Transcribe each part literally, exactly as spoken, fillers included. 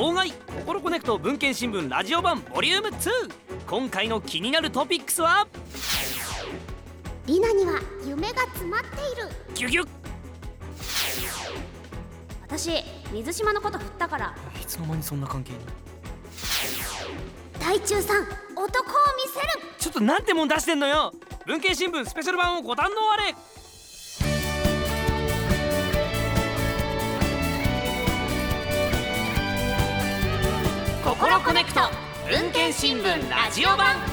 号外心コネクト文献新聞ラジオ版ボリュームツー。今回の気になるトピックスはリナには夢が詰まっている。 ギュギュッ。 私水島のこと振ったから。 いつの間にそんな関係に。 大中さん、男を見せる。 ちょっとなんてもん出してんのよ。文献新聞スペシャル版をご堪能あれ。心コネクト文献新聞ラジオ版。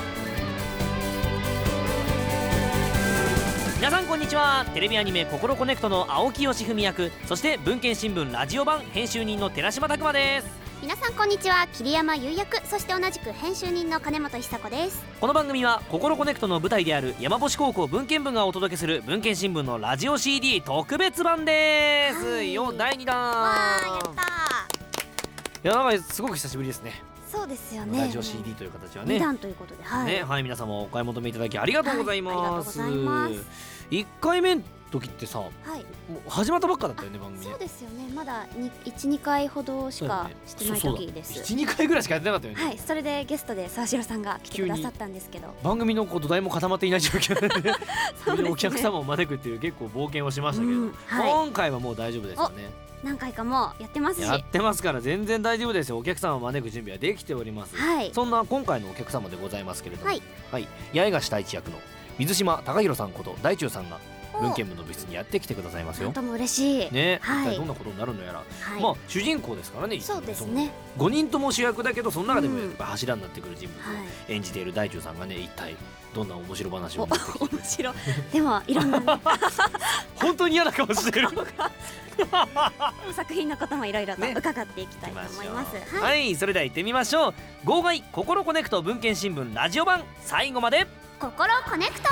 皆さんこんにちは。テレビアニメ心コネクトの青木義文役、そして文献新聞ラジオ版編集人の寺島拓磨です。 皆さんこんにちは。桐山優役、そして同じく編集人の金本久子です。 この番組は心コネクトの舞台である山星高校文献部がお届けする文献新聞のラジオ シーディー 特別版です、はい、よだいにだん。 わー、やったー。 いや、なんかすごく久しぶりですね。 そうですよね。 ラジオ シーディー という形はね、 にだんということで、はい、 ね、はい、皆様お買い求めいただきありがとうございます、 はい、ありがとうございます。 いっかいめの時ってさ、はい、もう始まったばっかだったよね、番組ね。 そうですよね。まだいち、にかいほどしかしてない時です。 いち、にかいぐらいしかやってなかったよね。 はい、それでゲストで沢城さんが来てくださったんですけど、 番組のこう土台も固まっていない状況でそれでお客様を招くっていう結構冒険をしましたけど、うん、はい、今回はもう大丈夫ですよね。 何回かもやってますし、 やってますから全然大丈夫ですよ。お客様を招く準備はできております、はい、そんな今回のお客様でございますけれども、はい、はい、八重樫太一役の水島貴弘さんこと大中さんが文献部の部室にやってきてくださいますよ。 本当も嬉しいね、 はい、 一体どんなことになるのやら、はい、まあ主人公ですからね。 そうですね。 ごにんとも主役だけど、その中でもやっぱ柱になってくる人物を演じている大中さんがね、一体どんな面白話を持ってきて面白でもいろんな、ね、 本当に嫌な顔してる作品のこともいろいろと伺っていきたいと思います、 ね、はい、はい、それでは行ってみましょう。号外心コネクト文献新聞ラジオ版、最後まで心コネクト。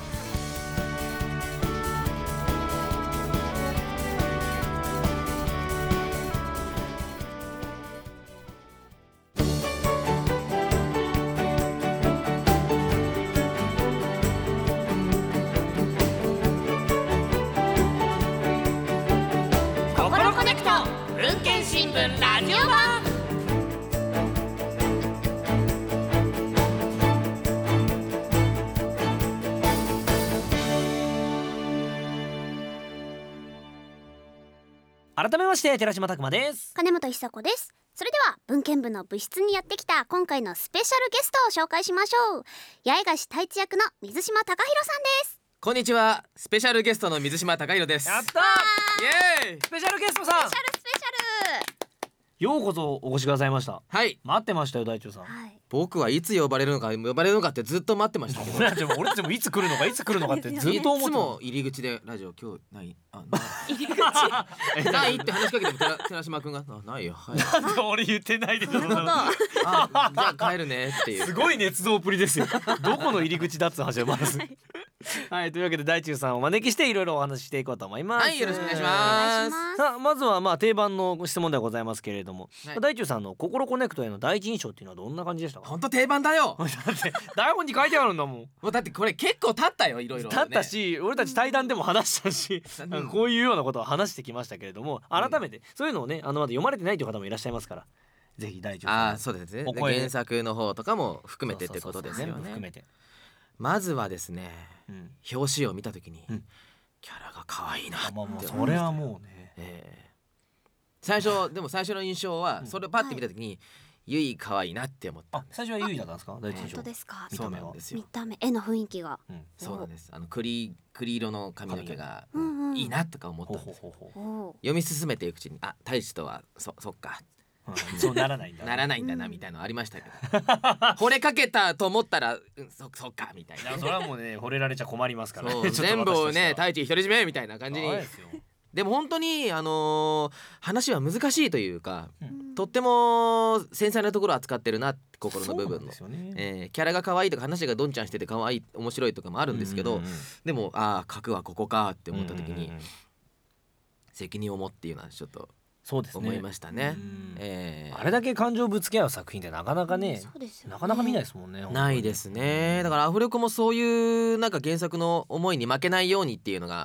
文献新聞ラジオ版。改めまして寺島拓磨です。 金本久子です。それでは文献部の部室にやってきた今回のスペシャルゲストを紹介しましょう。八重樫太一役の水島貴弘さんです。 こんにちは。スペシャルゲストの水島貴弘です。 やったー、イエーイ。スペシャルゲストさん、 スペシャルスペシャル、 ようこそお越しくださいました。はい、待ってましたよ大中さん、はい、 僕はいつ呼ばれるのか呼ばれるのかってずっと待ってましたけど俺たちもいつ来るのかいつ来るのかってずっと思ってた。いつも入り口でラジオ今日ないあな入り口ないって話しかけても寺, 寺島くんがあないよ、はい、 俺言ってないでしょ。 あじゃあ帰るねっていうすごい熱造っぷりですよどこの入り口だっつう話はまずはい、というわけで大中さんをお招きしていろいろお話ししていこうと思います。 はい、よろしくお願いします。 さあ、まずはまあ定番の質問ではございますけれども、はい、大中さんの心コネクトへの第一印象っていうのはどんな感じでしたか？ 本当定番だよだって台本に書いてあるんだもん。もうだってこれ結構経ったよ、いろいろ、ね、 経ったし、俺たち対談でも話したし、うん、こういうようなことを話してきましたけれども、改めてそういうのをね、あのまだ読まれてないという方もいらっしゃいますから、ぜひ大中さん、 あ、そうですね、原作の方とかも含めてってことですよね。 全部含めてまずはですね、うん、表紙を見た時に、うん、キャラが可愛いなって思って、 それはもうね、 えー、最初でも最初の印象は、うん、それをパッて見た時に、はい、ゆい可愛いなって思った。 あ、最初はゆいだったんですか？第一印象。 本当ですか？ そうなんですよ。 見た目、絵の雰囲気が、 うん、そうなんです。あの栗栗色の髪の毛がいいなとか思ったんです。ほうほうほう。読み進めていくうちに、あ、太一とはそそっか。 そうならないんだならないんだなみたいなのありましたけど惚れかけたと思ったら、うん、そ, そっかみたいな。 それはもうね、惚れられちゃ困りますから、ね、 全部をね太一独り占めみたいな感じに。でも本当に、あのー、話は難しいというか、うん、とっても繊細なところを扱ってるな、心の部分の、ね、えー、キャラが可愛いとか話がどんちゃんしてて可愛い面白いとかもあるんですけど、うんうんうん、でもああ書くはここかって思った時に、うんうんうん、責任を持っていうのはちょっとそうですね、思いましたね、 えー、あれだけ感情ぶつけ合う作品ってなかなか ね,、うん、ねなかなか見ないですもんね。 ないですね。だからアフレコもそういうなんか原作の思いに負けないようにっていうのが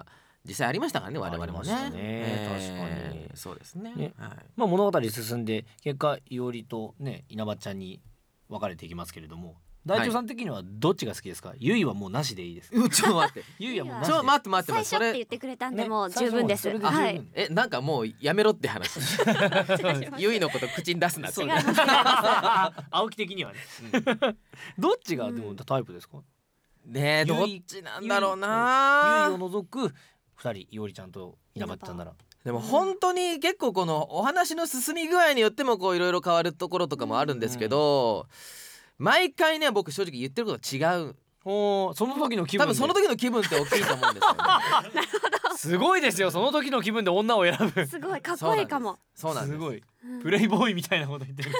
実際ありましたからね我々もね。 ね、えー、確かにそうですね。 ね、 はい、 まあ、物語進んで結果いおりとね稲葉ちゃんに分かれていきますけれども、大長さん的にはどっちが好きですか？はい、ゆいはもうなしでいいです。 ちょっと待ってゆいはもうなしで。ちょっと待って待って最初って言ってくれたんでもう十分です。 ね、 はい。 え、なんかもうやめろって話。ゆいのこと口に出すなって。 青木的にはね、うん、どっちがでもタイプですか？ ねえ、どっちなんだろうな。 ゆいを除くふたり、いおりちゃんと稲葉ちゃんなら。 でも本当に結構このお話の進み具合によってもこういろいろ変わるところとかもあるんですけど、うん、毎回ね僕正直言ってること違う。 お、その時の気分で、 多分その時の気分って大きいと思うんですよね。 なるほど。 すごいですよ、その時の気分で女を選ぶ。 すごいかっこいいかも。 そうなんです。 すごい、うん、プレイボーイみたいなこと言ってる。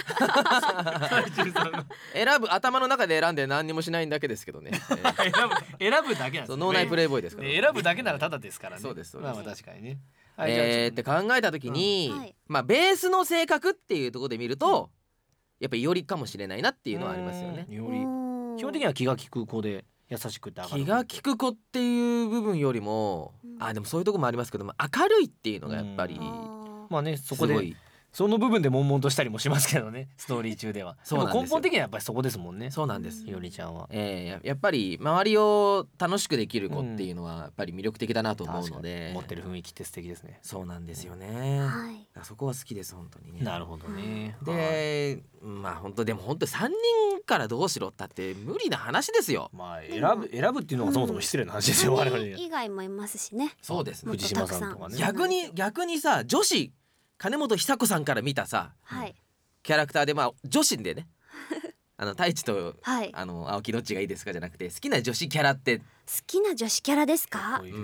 選ぶ、頭の中で選んで何にもしないんだけですけどね。選ぶ選ぶだけなんですね。 脳内プレイボーイですから、 ね、選ぶだけならただですからね。 そうですそうです。 まあまあ確かにね。 はい、えーって考えた時に、うん、はい、まあベースの性格っていうところで見ると、うん、やっぱりよりかもしれないなっていうのはありますよね。より基本的には気が利く子で優しくて明るい。気が利く子っていう部分よりも、うん、あでもそういうとこもありますけども、明るいっていうのがやっぱり、 まあね、そこでその部分で悶々としたりもしますけどね、ストーリー中では。そうなんですよ。根本的にはやっぱりそこですもんね。 そうなんです。 いおりちゃんは、 えー、やっぱり周りを楽しくできる子っていうのはやっぱり魅力的だなと思うので、 うん、持ってる雰囲気って素敵ですね。 そうなんですよね、はい、そこは好きです本当にね。 なるほどね。 で、まあ本当でも本当さんにんからどうしろったって無理な話ですよ。 まあ選ぶ選ぶっていうのがそもそも失礼な話ですよ、うん、我々 以外もいますしね。 そうですね。 藤島さんとかね。 逆に逆にさ、女子金本久子さんから見たさ、はい、キャラクターで、まあ女子でねあの太一と、はい、あの青木どっちがいいですかじゃなくて、好きな女子キャラって。 好きな女子キャラですか？うん、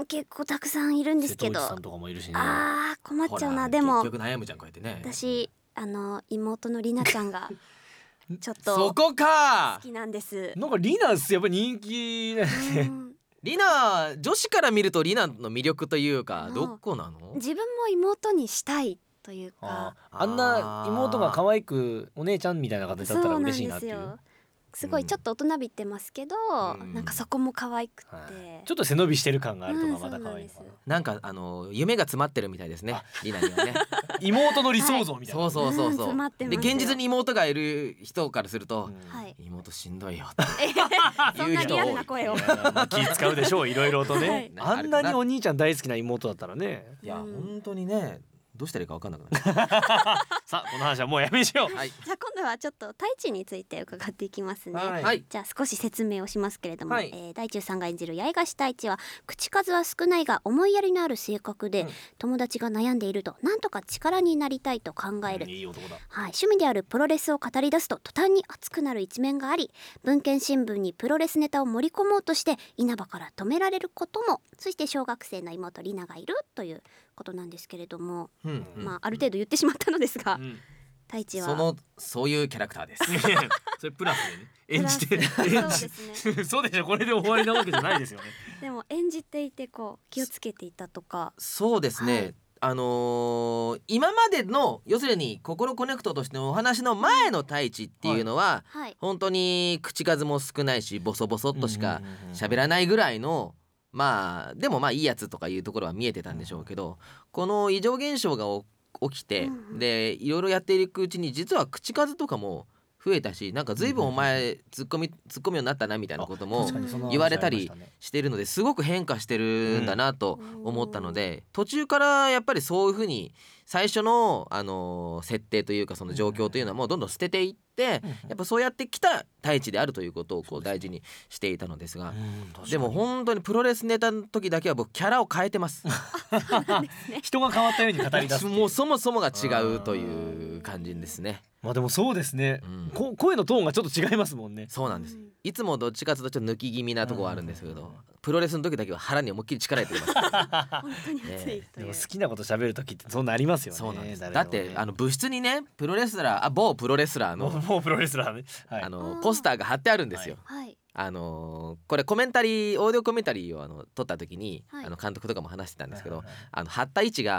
結構たくさんいるんですけど、瀬戸内さんとかもいるしね。あー困っちゃうな。でも結局悩むじゃんこうやってね。 私あの妹のりなちゃんがちょっとそこか好きなんです。 なんかりなやっぱ人気なんでリナ、女子から見るとリナの魅力というかどこなの？ 自分も妹にしたいというか、 あ, あんな妹が可愛くお姉ちゃんみたいな形だったら嬉しいなっていう。 すごいちょっと大人びってますけど、うん、なんかそこも可愛くて、 うん、ちょっと背伸びしてる感があるとかまた可愛い、うん、 なんかあの夢が詰まってるみたいですね、リナにはね。 妹の理想像みたいな、 はい、そうそうそうそう、 うん、 で現実に妹がいる人からすると、うん、妹しんどいよってそんなリアルな声を気使うでしょう、いろいろとね、はい、あんなにお兄ちゃん大好きな妹だったらね。 いや、うん、本当にねどうしたらいいか分かんなくなる。 さあこの話はもうやめしよう。 はい、じゃあ今度はちょっと太一について伺っていきますね。 はい、 じゃあ少し説明をしますけれども、はい、えー、大中さんが演じる八重樫太一は口数は少ないが思いやりのある性格で、うん、友達が悩んでいるとなんとか力になりたいと考える、うん、いい男だ。はい、趣味であるプロレスを語り出すと途端に熱くなる一面があり、文献新聞にプロレスネタを盛り込もうとして稲葉から止められることも、そして小学生の妹里奈がいるということなんですけれども、うんうん、まあある程度言ってしまったのですが、うん、太一はそのそういうキャラクターです。 それプラスでね演じてそうですねそうでしょ、これで終わりなわけじゃないですよね。 でも演じていてこう気をつけていたとか。 そうですね、はい、あのー、今までの要するに心コネクトとしてのお話の前の太一っていうのは、はい、本当に口数も少ないしボソボソっとしか喋らないぐらいの、まあでもまあいいやつとかいうところは見えてたんでしょうけど、この異常現象が起きて、うん、でいろいろやっていくうちに実は口数とかも増えたし、なんか随分お前ツッコミツッコミようになったなみたいなことも言われたりしてるので、すごく変化してるんだなと思ったので、途中からやっぱりそういうふうに最初の、あのー、設定というかその状況というのはもうどんどん捨てていって、やっぱそうやってきた太一であるということをこう大事にしていたのですが、でも本当にプロレスネタの時だけは僕キャラを変えてます。 人が変わったように語り出す。 もうそもそもが違うという感じですね。 まあでもそうですね、うん、こ声のトーンがちょっと違いますもんね。 そうなんです。いつもどっちかというとちょっと抜き気味なところはあるんですけど、プロレスの時だけは腹に思いっきり力入れてます。 本当に熱い、ね、 でも好きなこと喋る時ってそうなりますよね。 そうなんです。だってあの部室にねプロレスラーあ某プロレスラーの某プロレスラーね、はい、 あのポスターが貼ってあるんですよ。はい、あのー、これコメンタリーオーディオコメンタリーをあの撮った時に、はい、あの監督とかも話してたんですけど、はいはいはい、あの貼った位置が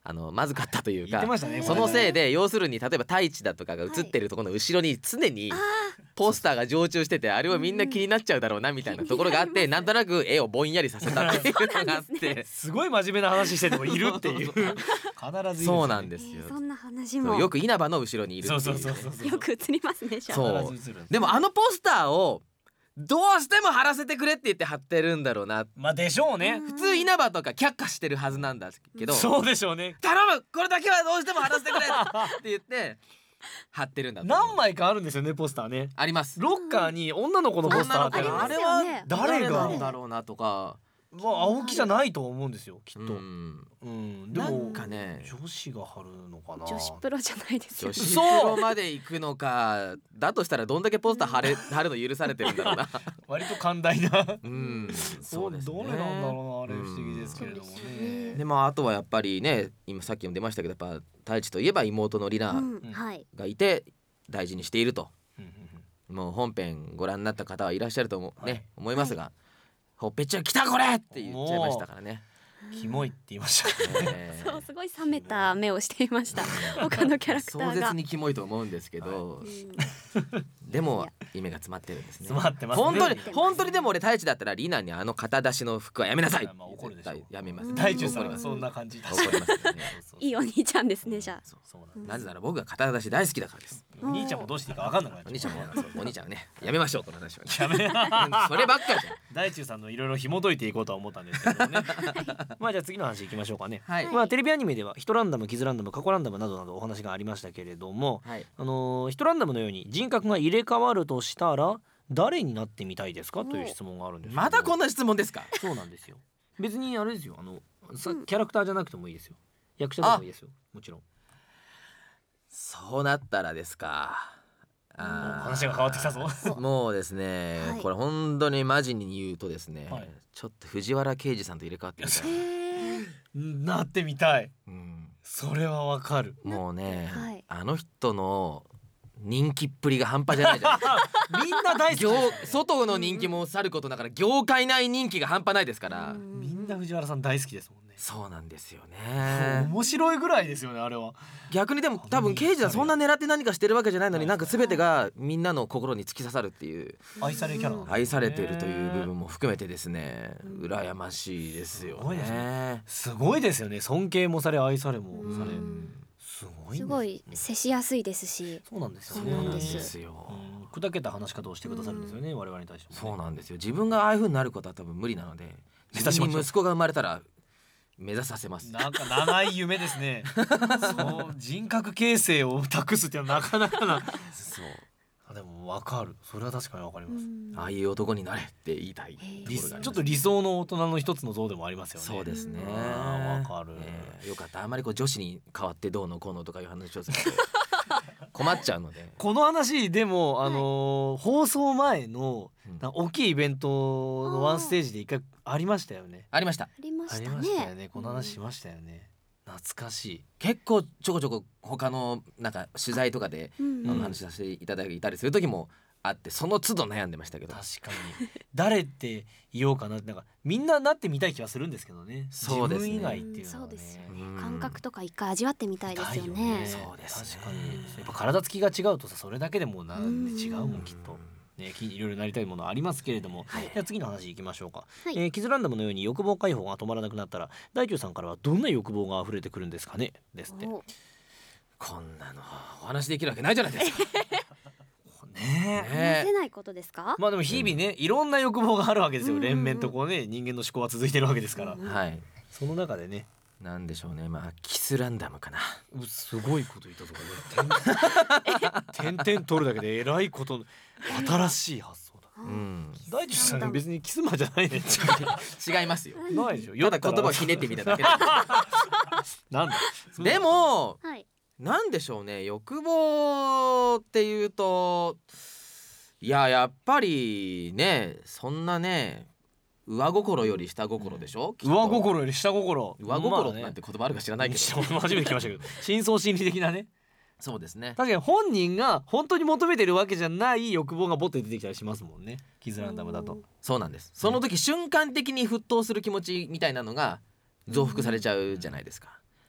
あのまずかったというか、 ね、 そのせいで要するに例えば太一だとかが映ってるところの後ろに常にポスターが常駐してて、あれはみんな気になっちゃうだろうなみたいなところがあって、なんとなく絵をぼんやりさせたっていうのがあって、 すごい真面目な話しててもいるっていう必ずいる、 そうなんですよ。 そんな話もよく稲葉の後ろにいるっていう、 そうそうそうそう、よく映りますね。 そうでもあのポスターをどうしても貼らせてくれって言って貼ってるんだろうな。 まあでしょうね。 普通稲葉とか却下してるはずなんだけど、 そうでしょうね。 頼むこれだけはどうしても貼らせてくれって言って貼ってるんだと思う。 何枚かあるんですよね、ポスターね。 あります。 ロッカーに女の子のポスターってあれは誰がなんだろうなとか、 まあ青木じゃないと思うんですよきっと。うん、 うん、 でもなんかね、 女子が貼るのかな。 女子プロじゃないですよ。 女子プロまで行くのか。だとしたらどんだけポスター貼れ貼るの許されてるんだろうな。 割と寛大な。 うん、そうですね。 どれなんだろうな、あれ不思議ですけれどもね。 でもあとはやっぱりね、今さっきも出ましたけど、やっぱ太一といえば妹の里奈がいて大事にしていると。もう本編ご覧になった方はいらっしゃると思うね、思いますが。ほっぺちゃん来たこれって言っちゃいましたからね。 キモいって言いましたね。 そう、すごい冷めた目をしていました。他のキャラクターが壮絶にキモいと思うんですけど、でも夢が詰まってるんですね。 詰まってますね。 本当に本当にでも俺太一だったらリナにあの肩出しの服はやめなさい。絶対やめます。 太一さんはそんな感じで。 怒りますね。 いいお兄ちゃんですね。じゃあなぜなら僕が肩出し大好きだからです。 お兄ちゃんもどうしていいか分かんなくなっちゃう。 お兄ちゃんもお兄ちゃんはね、やめましょうこの話は。 やめそればっかりじゃん。 大中さんのいろいろ紐解いていこうとは思ったんですけどね。まあじゃあ次の話いきましょうかね。 はい、 まあテレビアニメではヒトランダム、キズランダム、過去ランダムなどなどお話がありましたけれども、はい、あのー、ヒトランダムのように人格が入れ替わるとしたら誰になってみたいですかという質問があるんですけど。 まだこんな質問ですか。 そうなんですよ。別にあれですよ、あのさキャラクターじゃなくてもいいですよ。役者でもいいですよ、もちろん。 そうなったらですか。 あ話が変わってきたぞ。 もうですね、はい、これ本当にマジに言うとですね、はい、ちょっと藤原啓治さんと入れ替わってみたいなってみたい、 うん、 それはわかる。 もうね、はい、あの人の人気っぷりが半端じゃないじゃないですか。 みんな大好きですね。 外の人気もさることながら業界内人気が半端ないですから、 みんな藤原さん大好きですもんね。 そうなんですよね。 面白いぐらいですよね、あれは。 逆にでも多分刑事はそんな狙って何かしてるわけじゃないのに、なんか全てがみんなの心に突き刺さるっていう愛されキャラなんですね。 愛されているという部分も含めてですね、羨ましいですよね。 すごいですね。すごいですよね。尊敬もされ愛されもされ、すごい、 すごい接しやすいですし。 そうなんですよね。 そうなんですよ。 砕けた話し方をしてくださるんですよね、我々に対しても。 そうなんですよ。自分がああいう風になることは多分無理なので、自分に息子が生まれたら目指させます。 なんか長い夢ですね。そう、人格形成を託すっていうのはなかなかな。そう。あ、でも分かる。それは確かに分かります。 ああいう男になれって言いたい。 ちょっと理想の大人の一つの像でもありますよね。 そうですね。 分かる。 えー、よかった。あまりこう女子に変わってどうのこうのとかいう話をすると困っちゃうので。 この話でもあのー、放送前の大きいイベントのワンステージで一回ありましたよね。 ありました。 ありましたね。 ありましたよね。この話しましたよね。懐かしい。 結構ちょこちょこ他のなんか取材とかであの話させていただいたりする時もあって、その都度悩んでましたけど。 確かに誰って言おうかなって、なんかみんななってみたい気はするんですけどね。 そうですね。 自分以外っていうのはね。 そうですよね。感覚とか一回味わってみたいですよね。 そうですね。 確かにやっぱ体つきが違うとさ、それだけでもなんで違うもんきっと。ね、いろいろなりたいものありますけれども、はい、じゃあ次の話いきましょうか。はい、えー、キズランダムのように欲望解放が止まらなくなったら大中さんからはどんな欲望が溢れてくるんですかね、ですって。 こんなのお話できるわけないじゃないですか。 ねえ、話せないことですか。 まあでも日々ね、いろんな欲望があるわけですよ。連綿とこうね、人間の思考は続いてるわけですから、 はい、 その中でね、 なんでしょうね、まあキスランダムかな。 すごいこと言ったぞこれ。点々取るだけでえらいこと、新しい発想だ。うん、大地さん別にキスマじゃないね。 違いますよ。 ないでしょ。 ただ言葉をひねってみただけで。 なんだ。 でも、 はい、 なんでしょうね、欲望っていうと、いややっぱりね、そんなね、上心より下心でしょ。 うん、上心より下心。 上心なんて言葉あるか知らないけど、 まあね、初めて聞きましたけど、深層心理的なね。 そうですね。 確かに本人が本当に求めてるわけじゃない欲望がボッと出てきたりしますもんね、キズランダムだと。 そうなんです。その時、ね、瞬間的に沸騰する気持ちみたいなのが増幅されちゃうじゃないですか。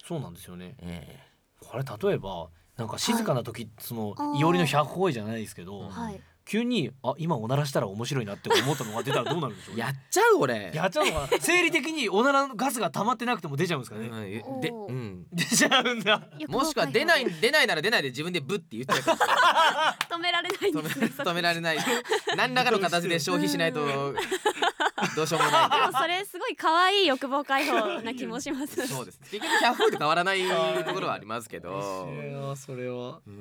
そうなんですよね、えー、これ例えばなんか静かな時、はい、そのいおりの百歩じゃないですけど、はい、急にあ今おならしたら面白いなって思ったのが出たらどうなるんでしょう、ね、 やっちゃう俺やっちゃうのかな生理的におならのガスが溜まってなくても出ちゃうんですかね、 うん、で、うん、 出ちゃうんだ。 もしくは出ない出ないなら出ないで自分でブッて言っちゃう止められないんですね止められない何らかの形で消費しないとどうしようもないんで。 でもそれすごい可愛い欲望解放な気もしますそうです、結局ひゃっぽで変わらないところはありますけどそれはうん、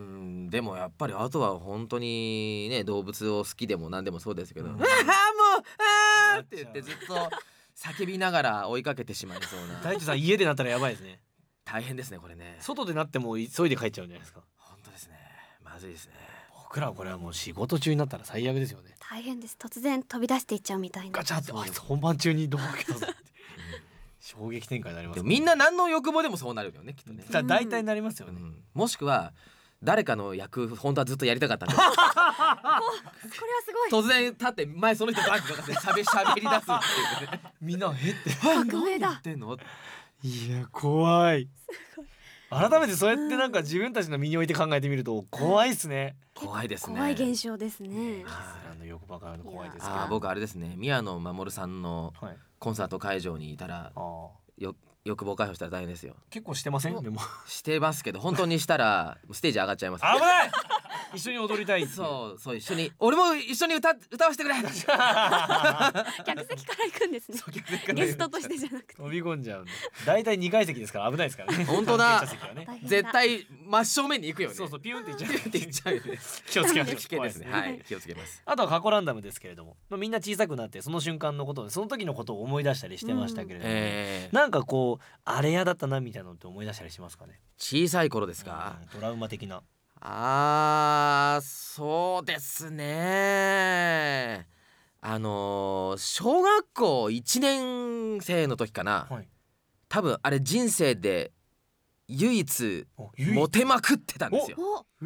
でもやっぱりあとは本当にね動物を好きでも何でもそうですけど、うん、ああもうあーって言ってずっと叫びながら追いかけてしまいそうな。 大地さん家でなったらやばいですね。 大変ですねこれね。 外でなっても急いで帰っちゃうんじゃないですか。 本当ですね、まずいですね。 僕らはこれはもう仕事中になったら最悪ですよね。 大変です。突然飛び出していっちゃうみたいな。 ガチャってあいつ本番中にドア開けたぞって衝撃展開になります、 ね、みんな何の欲望でもそうなるよねきっとね。 だ大体なりますよね、うん、 もしくは誰かの役本当はずっとやりたかったんですこれはすごい。 突然立って前その人バッグとかでしゃべしゃべり出すっていう、ね、 みんなえって革命だ。 ってんのいや怖い。改めてそうやってなんか自分たちの身に置いて考えてみると怖いですね。 怖いですね。 怖い現象ですね。 あの欲ばかりの怖いですけど。 あ僕あれですね、宮野真守さんのコンサート会場にいたら、はい、よ欲望解放したら大変ですよ。 結構してません？でもしてますけど本当にしたらステージ上がっちゃいます。 危ない一緒に踊りたい。 そうそう一緒に俺も一緒に歌歌わせてくれ客席から行くんですね。ゲストとしてじゃなくて飛び込んじゃうんで。だいたいにかい席ですから危ないですからね。 本当だ、ね、絶対真正面に行くよね。 そうそうピュンっていっちゃうっていっちゃうよね。 気をつけましょう。 危険ですね。はい気をつけます。 あとは過去ランダムですけれども、みんな小さくなってその瞬間のことをその時のことを思い出したりしてましたけれども、えー、なんかこうあれやだったなみたいなのって思い出したりしますかね。 小さい頃ですか、 うん、トラウマ的な。 あーそうですね、あのー、小学校いちねん生の時かな、はい、多分あれ人生で唯一モテまくってたんですよ。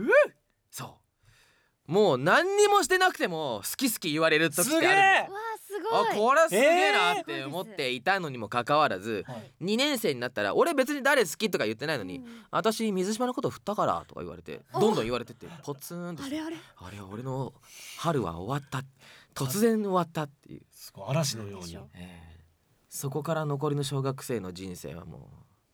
そうもう何にもしてなくても好き好き言われる時ってあるの。あこれはすげえなって思っていたのにもかかわらず、えー、にねん生になったら俺別に誰好きとか言ってないのに、うん、私水島のこと振ったからとか言われてどんどん言われてってポツンとあれあれあれ俺の春は終わった突然終わったっていうすごい嵐のように、 えー、そこから残りの小学生の人生はもう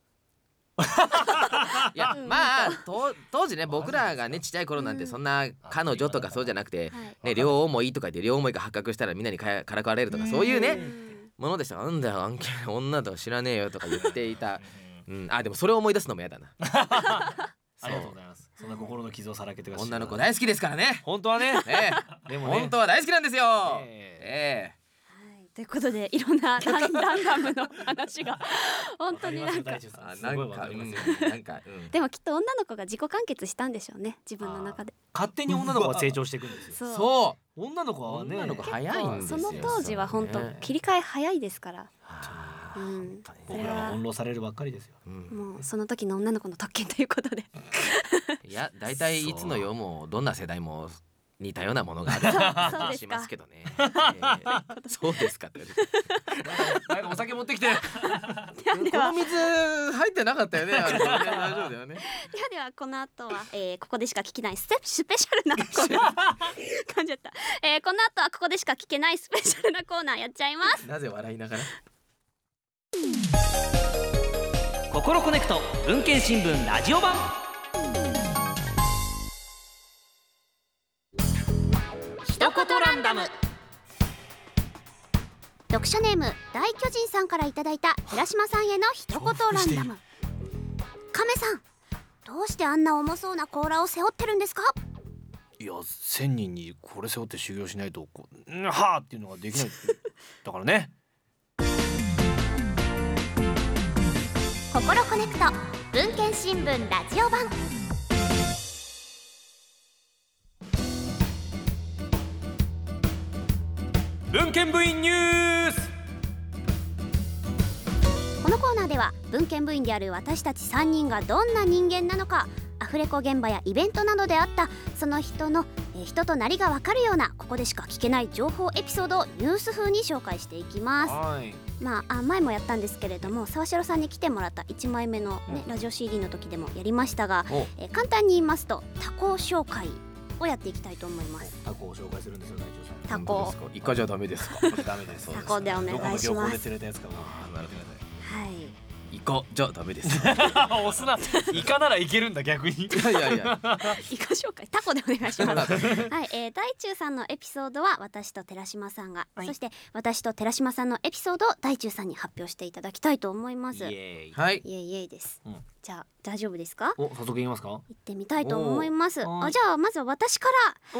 いやまあと当時ね僕らがねちっちゃい頃なんてそんな彼女とかそうじゃなくて、ね、両思いとか言って両思いが発覚したらみんなにかからかわれるとかそういうねものでした。なんだよ案件女とか知らねえよとか言っていた、うん、あでもそれを思い出すのもやだなありがとうございます。そんな心の傷をさらけてください。 女の子大好きですからね本当はね、 ええ、でもね本当は大好きなんですよ、ええええということでいろんなランダムの話が本当になんかなんかなんかでもきっと女の子が自己完結したんでしょうね自分の中で。 勝手に女の子が成長していくんですよ。そう女の子はね女の子早いんですよ。 その当時は本当切り替え早いですから、 うん、僕らは翻弄されるばっかりですよ、 うん、もうその時の女の子の特権ということでいやだいたいいつの世もどんな世代も似たようなものがある気がしますけどね。そうですかってなんかお酒持ってきて。 この水入ってなかったよね。大丈夫だよね。 ではではこの後は、えー、ここでしか聞けないスペスペシャルなコーナー噛んじゃった、えー、この後はここでしか聞けないスペシャルなコーナーやっちゃいます。 なぜ笑いながら心コネクト文献新聞ラジオ版。 一言ランダム。読者ネーム大巨人さんからいただいた寺島さんへの一言ランダム。亀さんどうしてあんな重そうな甲羅を背負ってるんですか。 いや千人にこれ背負って修行しないとこうはーっていうのができないだからね。 心コネクト文献新聞ラジオ版。 文献部員ニュース。 このコーナーでは文献部員である私たちさんにんがどんな人間なのか、アフレコ現場やイベントなどであったその人の、えー、人となりがわかるようなここでしか聞けない情報エピソードをニュース風に紹介していきます。はいまあ、あ前もやったんですけれども、沢城さんに来てもらったいちまいめの、ね、ラジオ シーディー の時でもやりましたが、えー、簡単に言いますとタコ紹介をやっていきたいと思います。 タコを紹介するんですよ、大地さん。 タコイカじゃダメですか？ ダメです。 タコでお願いします。 どこの漁港で釣れたやつかも。 なるほど。はい。 イカじゃダメです。 押すな。イカならいけるんだ逆に。いやいやいや。 イカ紹介タコでお願いします。はい、えー、大中さんのエピソードは私と寺島さんが、はい、そして私と寺島さんのエピソードを大中さんに発表していただきたいと思います。 イエーイ。 はい。 イエイイエイです。うん、じゃあ大丈夫ですか？ お、早速言いますか？ 行ってみたいと思います。あ、じゃあまずは私から、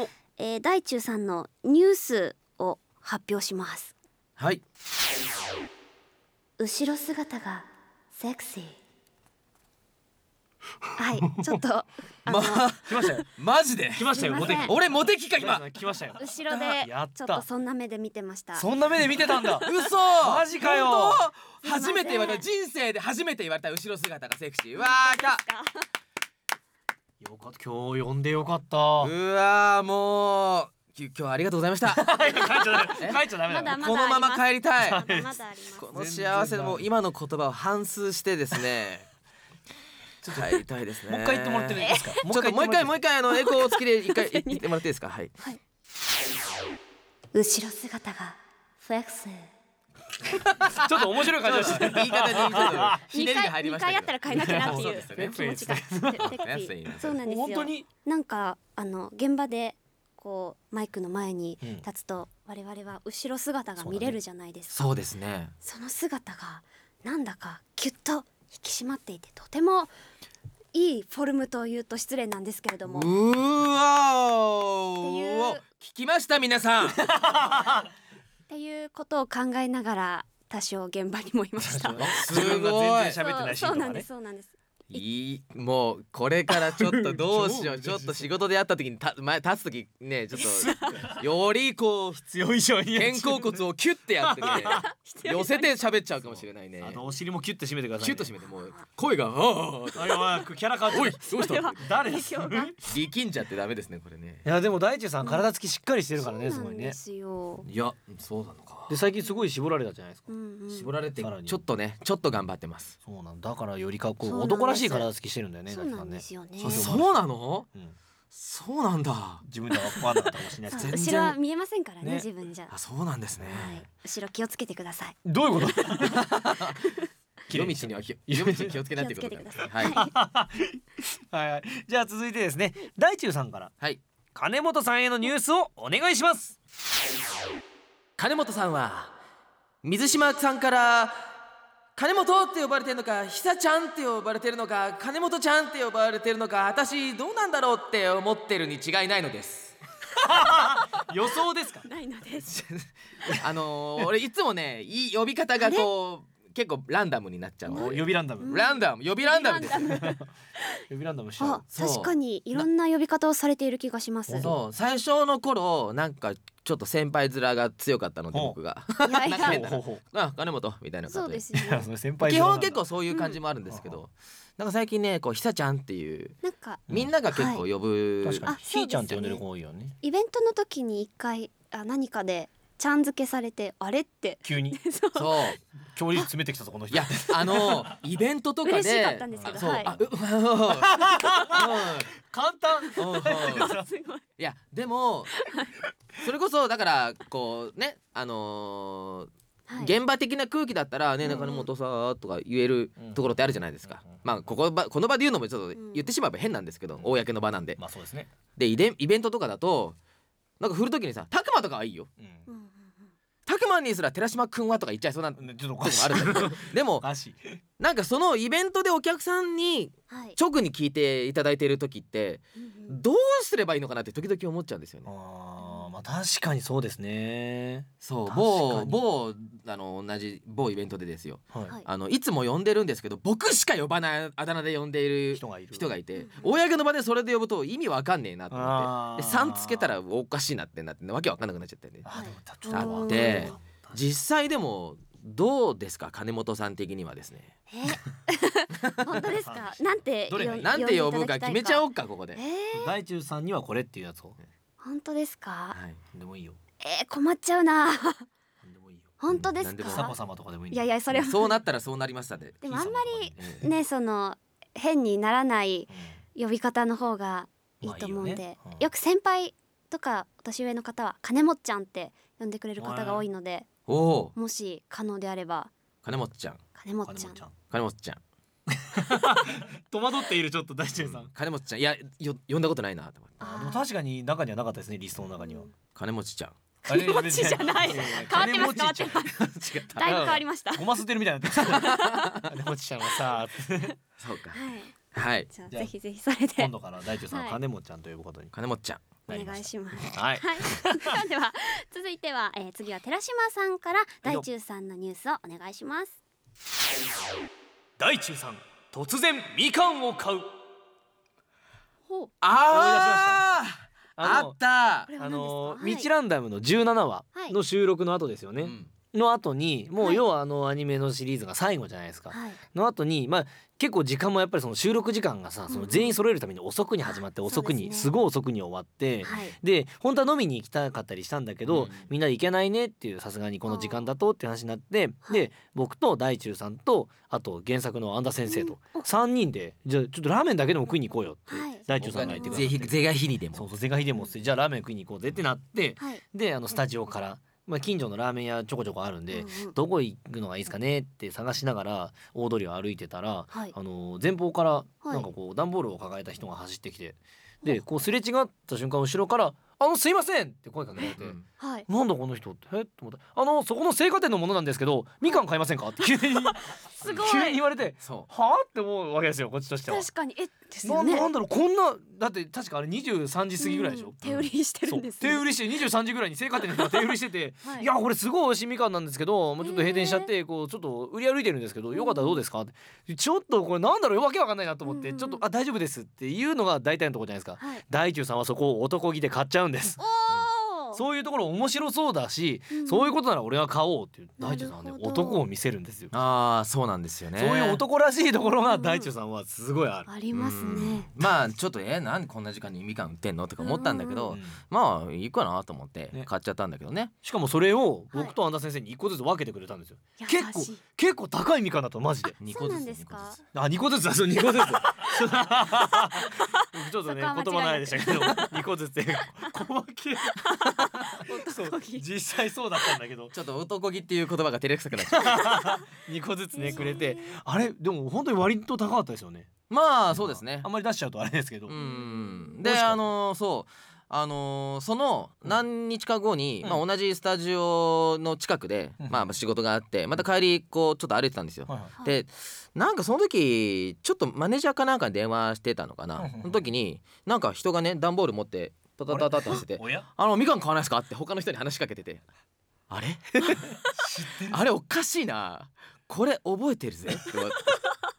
えー、大中さんのニュースを発表します。 はい。 後ろ姿がセクシー。はい、ちょっとあの、ま、来ましたよ。マジで来ましたよ。モテキ。 俺モテキか今。 来ましたよ。 後ろでちょっとそんな目で見てました。 そんな目で見てたんだ。 嘘。 マジかよ。 初めて言われた、人生で初めて言われた後ろ姿がセクシー。わー来た。 よかった。今日呼んでよかった。うわーもう。今日はありがとうございました。帰っちゃダメ。帰っちゃダメだ。 このまま帰りたい。 まだまだあります。 この幸せのもう今の言葉を反芻してですね。帰りたいですね。 もう一回言ってもらっていいですか？ ちょっともう一回もう一回あのエコー付きで一回言ってもらっていいですか？はい。 後ろ姿がフレックス。 ちょっと面白い感じがして。 言い方にちょっとひねりが入りましたけど。 にかいやったら変えなきゃなっていう気持ちが。そうなんですよ。 本当になんかあの現場でこうマイクの前に立つと我々は後ろ姿が見れるじゃないですか。 そうですね。 その姿がなんだかキュッと引き締まっていてとてもいいフォルムというと失礼なんですけれども。 うわー。聞きました皆さん。 っていうことを考えながら多少現場にもいました。 すごい。全然喋ってないし。 そうなんですそうなんです。 いいもうこれからちょっとどうしようちょっと仕事で会った時にた前立つ時ねちょっとよりこう必要以上に肩甲骨をキュッてやってね寄せて喋っちゃうかもしれないね。 あのお尻もキュッて締めてください。 キュッと締めてもう声がああキャラ変わって。おいどうした誰です？ 力んじゃってダメですねこれね。 いやでも大地さん体つきしっかりしてるからねすごいね。 いやそうなのか。 で最近すごい絞られたじゃないですか。 絞られてちょっとねちょっと頑張ってます。 そうなんだからよりかっこいい男らしい体つきしてるんだよね。 そうなんですよね。 そうなの？そうなんだ。 自分では分かんなかったかもしれない。 後ろは見えませんからね自分じゃ。 あそうなんですね。 後ろ気をつけてください。 どういうこと？ 夜道には夜道に気をつけないってことです。はいはい。じゃあ続いてですね大中さんから金本さんへのニュースをお願いします。 金本さんは水島さんから金本って呼ばれてるのか久ちゃんって呼ばれてるのか金本ちゃんって呼ばれてるのか私どうなんだろうって思ってるに違いないのです。 予想ですか？ ないのです。 あのー、俺いつもねいい呼び方がこう結構ランダムになっちゃうの。 呼びランダム。 ランダム呼びランダムです。 呼びランダムしちゃう。 確かにいろんな呼び方をされている気がします。 そう最初の頃なんかちょっと先輩面が強かったので僕がなんか変なあ金本みたいなそうですね。 基本結構そういう感じもあるんですけど、なんか最近ねこうひさちゃんっていうなんかみんなが結構呼ぶ、 確かにひーちゃんって呼んでる子多いよね。 イベントの時に一回あ何かでちゃん付けされてあれって急にそう距離詰めてきたぞこの人。 いやあのイベントとかで嬉しかったんですけど、 そう、 はい、 あ簡単いやでもそれこそだからこうねあのーはい、現場的な空気だったらね中本さとか言えるところってあるじゃないですか、うんうん、まあこここの場で言うのもちょっと言ってしまえば変なんですけど、うん、公の場なんで、 まあそうですね。 でイベントとかだとなんか振る時にさたくまとかはいいよ、うん、たくまにすら寺島くんはとか言っちゃいそうなとこもあるんだけどでもなんかそのイベントでお客さんに直に聞いていただいている時ってどうすればいいのかなって時々思っちゃうんですよね。 あまあ確かにそうですね。 そう某某あの同じ某イベントでですよ、はい、あのいつも呼んでるんですけど僕しか呼ばないあだ名で呼んでいる人がいる人がいて、公の場でそれで呼ぶと意味わかんねえなと思ってでさんつけたらおかしいなってなってわけわかんなくなっちゃってね。あでもあって実際でもどうですか金本さん的にはですね。 え本当ですか？なんてなんて呼ぶか決めちゃおうかここで。 えー、 大中さんにはこれっていうやつを。 本当ですか？ はい。でもいいよ。 えー、困っちゃうな。 でもいいよ。 本当ですか。 サコ様とかでもいい。 いやいやそれはそうなったらそうなりましたで。 でもあんまりねその変にならない呼び方の方がいいと思うんで、よく先輩とか年上の方は金もっちゃんって呼んでくれる方が多いので、もし可能であれば金もっちゃん金もっちゃん金もっちゃん戸惑っているちょっと大中さん。 金持ちちゃん、いやよ呼んだことないなと思って。 あでも確かに中にはなかったですね、リストの中には。 金持ちちゃん。 金持ちじゃない。変わってます変わってます。 違った。 だいぶ変わりました。 ごますってるみたいになってます金持ちちゃんはさそうか。はい。 じゃあぜひぜひそれで今度から大中さんは金持ちちゃんと呼ぶことに。 金持ちちゃんお願いします。 はい。 では続いては次は寺島さんから大中さんのニュースをお願いします。 大中さん突然みかんを買う。 ほう。 あああった。 あのミチランダムのじゅうななわの収録の後ですよね。の後にもう要はあのアニメのシリーズが最後じゃないですか。の後にまあ結構時間もやっぱりその収録時間がさその全員揃えるために遅くに始まって遅くにすごい遅くに終わってで本当は飲みに行きたかったりしたんだけどみんなで行けないねっていうさすがにこの時間だとって話になってで僕と大中さんとあと原作の安田先生とさんにんでじゃあちょっとラーメンだけでも食いに行こうよって大中さんが言ってくれて是が非にでもそうそう是が非でもってじゃあラーメン食いに行こうぜってなってであのスタジオからまあ、近所のラーメン屋ちょこちょこあるんで、うんうん、どこ行くのがいいですかねって探しながら大通りを歩いてたら、はい、あの前方からなんかこう段ボールを抱えた人が走ってきて、はい、でこうすれ違った瞬間後ろから「あのすいません!」って声かけられて「はい、なんだこの人」って「えっ?」と思って「あのそこの青果店のものなんですけどみかん買いませんか?」って急にすごい急に言われて「はあ?」って思うわけですよこっちとしては。 確かにえですよね。 な、なんだろうこんなだって確かあれにじゅうさんじ過ぎぐらいでしょ、うん、 手売りしてるんです、ね、 手売りしてにじゅうさんじぐらいに青果店の人が手売りしてて、はい、いやこれすごい美味しいみかんなんですけどもうちょっと閉店しちゃってこうちょっと売り歩いてるんですけどよかったらどうですかってちょっとこれなんだろうわけわかんないなと思って、うん、ちょっとあ大丈夫ですっていうのが大体のところじゃないですか、はい、大中さんはそこを男気で買っちゃうんです。そういうところ面白そうだし、うん、そういうことなら俺が買おうっていう大中さんはね男を見せるんですよ。 ああそうなんですよね。 そういう男らしいところが大中さんはすごいある、 うん、ありますね。 まあちょっとえなんでこんな時間にみかん売ってんのとか思ったんだけど、うん、まあいいかなと思って買っちゃったんだけど ね, ねしかもそれを僕と安田先生にいっこずつ分けてくれたんですよ、はい、結構結構高いみかんだとマジでにこずつですか。 あにこずつだそうにこずつちょっとね言葉ないでしたけどにこずつ小分けそう実際そうだったんだけどちょっと男気っていう言葉が照れくさくなっちゃうにこずつねくれてあれでも本当に割と高かったですよね。 まあそうですね。 あんまり出しちゃうとあれですけどうんであのー、そうあのー、その何日か後に、うんまあ、同じスタジオの近くで、うんまあ、仕事があってまた帰りこうちょっと歩いてたんですよ、はいはい、でなんかその時ちょっとマネージャーかなんかに電話してたのかな、うん、その時になんか人がね段ボール持ってタタタタってしててあのみかん買わないですかって他の人に話しかけててあれあれおかしいなこれ覚えてるぜって言われて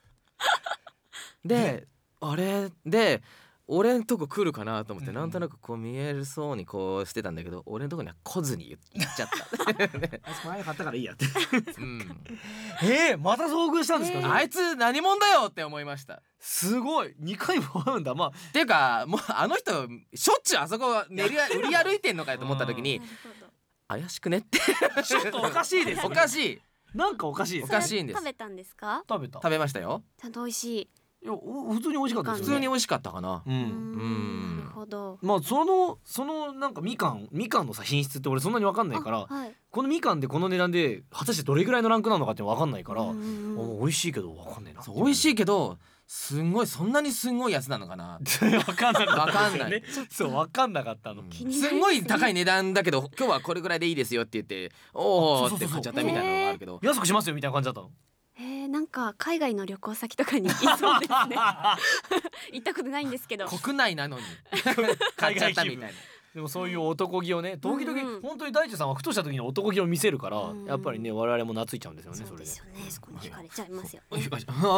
であれで俺んとこ来るかなと思ってなんとなくこう見えるそうにこうしてたんだけど俺んとこには来ずに言っちゃったあいつこの間買ったからいいやって、うん、えー、また遭遇したんですか、 えー、あいつ何者だよって思いました。 すごいにかいも会うんだ。まあっていうかもうあの人しょっちゅうあそこ練り売り歩いてんのかよと思った時に怪しくねってちょっとおかしいです、ね、 おかしいなんかおかしいおかしいんです。 食べたんですか。 食べた食べましたよ。 ちゃんと美味しい。 いや普通に美味しかったですよね。 普通に美味しかったかな。 うん、うんなるほど。 まあそのそのなんかみかんみかんのさ品質って俺そんなに分かんないから、はい、このみかんでこの値段で果たしてどれぐらいのランクなのかって分かんないから、うんうん、美味しいけど分かんないな。 美味しいけどすんごいそんなにすんごいやつなのかな分かんなかったですよね。 分かんないそう分かんなかったの、 うん、すんごい高い値段だけど今日はこれぐらいでいいですよって言っておーって買っちゃったみたいなのがあるけど安くしますよみたいな感じだったの。 えー、なんか海外の旅行先とかにいそうですね行ったことないんですけど国内なのに買っちゃったみたいな。 でもそういう男気をね時々、うんうん、本当に大地さんはふとした時に男気を見せるから、うん、やっぱりね我々も懐いちゃうんですよね。 そうですよね。そこに惹かれちゃいますよ、 ね、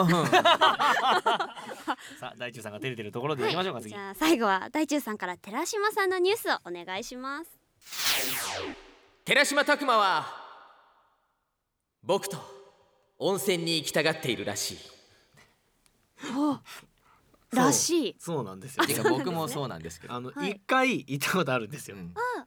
さあ大地さんが照れてるところでいきましょうか、はい、次。 じゃあ最後は大地さんから寺島さんのニュースをお願いします。 寺島拓磨は僕と温泉に行きたがっているらしい。 らしい。 そうなんですよ。 てか僕もそうなんですけど、 あの一、はい、回行ったことあるんですよ。うん、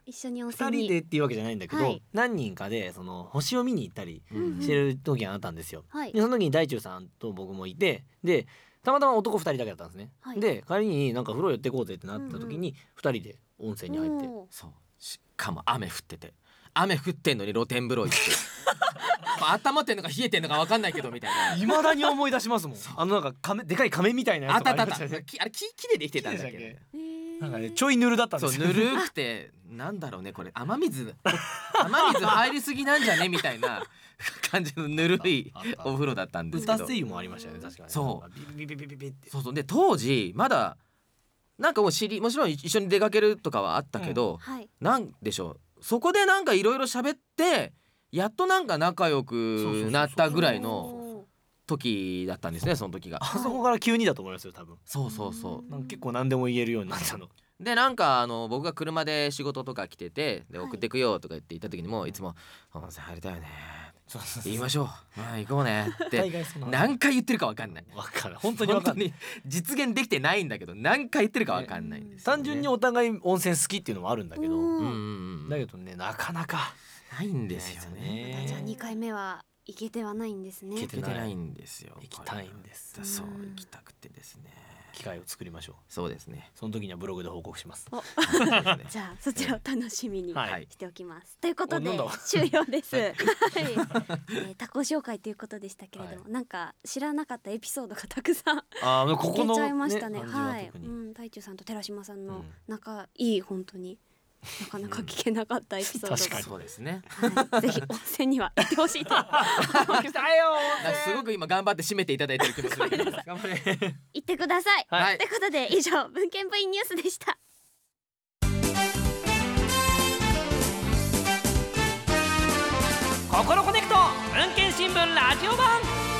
一緒に温ふ泉にたりでっていうわけじゃないんだけど、 はい何人かでその星を見に行ったりしてる時があったんですよ、 はいでその時に大中さんと僕もいて、でたまたま男ふたりだけだったんですね、 はいで帰りになんか風呂寄ってこうぜってなった時にふたりで温泉に入って、 おーそうしかも雨降ってて雨降ってんのに露天風呂行ってまあ温まってんのか冷えてんのか分かんないけどみたいな未だに思い出しますもんあのなんか亀でかい亀みたいなやつとかあったあったあったりましたよねきあれ木木でできてたんだっけ木でしたっへーなんかねちょいぬるだったんでそうすよぬるくてなんだろうねこれ雨水雨水入りすぎなんじゃねみたいな感じのぬるいあったお風呂だったんですけど歌声優もありましたよね確かにそうビビビビビビってそうそうで当時まだなんかもう知りもちろん一緒に出かけるとかはあったけど、 はいなんでしょうそこでなんかいろいろ喋ってやっとなんか仲良くなったぐらいのお時だったんですねその時が。 あそこから急にだと思いますよ多分そうそうそうなんか結構何でも言えるようになったのでなんかあの僕が車で仕事とか来ててではい送ってくよとか言って言った時にもいつも「温泉入りたいよね」 そうそうそう言いましょう、まあ、行こうねって大概その何回言ってるか分かんないわかんない本当にわかんない本当に実現できてないんだけど何回言ってるか分かんないんですよね、 単純にお互い温泉好きっていうのもあるんだけどうんうんうんうんだけどねなかなかないんですよねまだじゃあにかいめは行けてはないんですね。 行け行けてないんですよ行きたいんですそううん行きたくてですね機会を作りましょうそうですねその時にはブログで報告しますおそうですねじゃあそちらを楽しみにはいしておきます。ということでおなんだ終了です。はい、えー、タコ紹介ということでしたけれども、 はなんか知らなかったエピソードがたくさんあーここの聞けちゃいましたね。 感じははい、 特にうん、大中さんと寺島さんのうん仲いい本当になかなか聞けなかったエピソードが、 確かにそうですねはい、ぜひ温泉には行ってほしいと来たよなんかすごく今頑張って締めていただいてる気もするけど頑張れ行ってください。 はいということで以上文献部員ニュースでした。 心コネクト文献新聞ラジオ版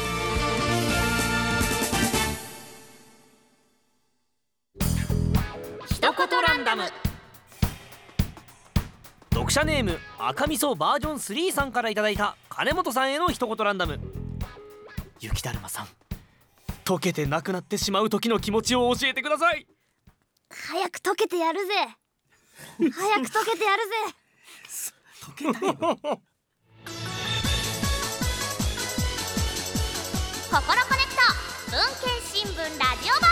一言ランダム。 読者ネーム赤味噌バージョンスリーさんからいただいた金本さんへの一言ランダム。雪だるまさん溶けてなくなってしまう時の気持ちを教えてください。 早く溶けてやるぜ。早く溶けてやるぜ。 溶けないよ心コネクト文献新聞ラジオ版。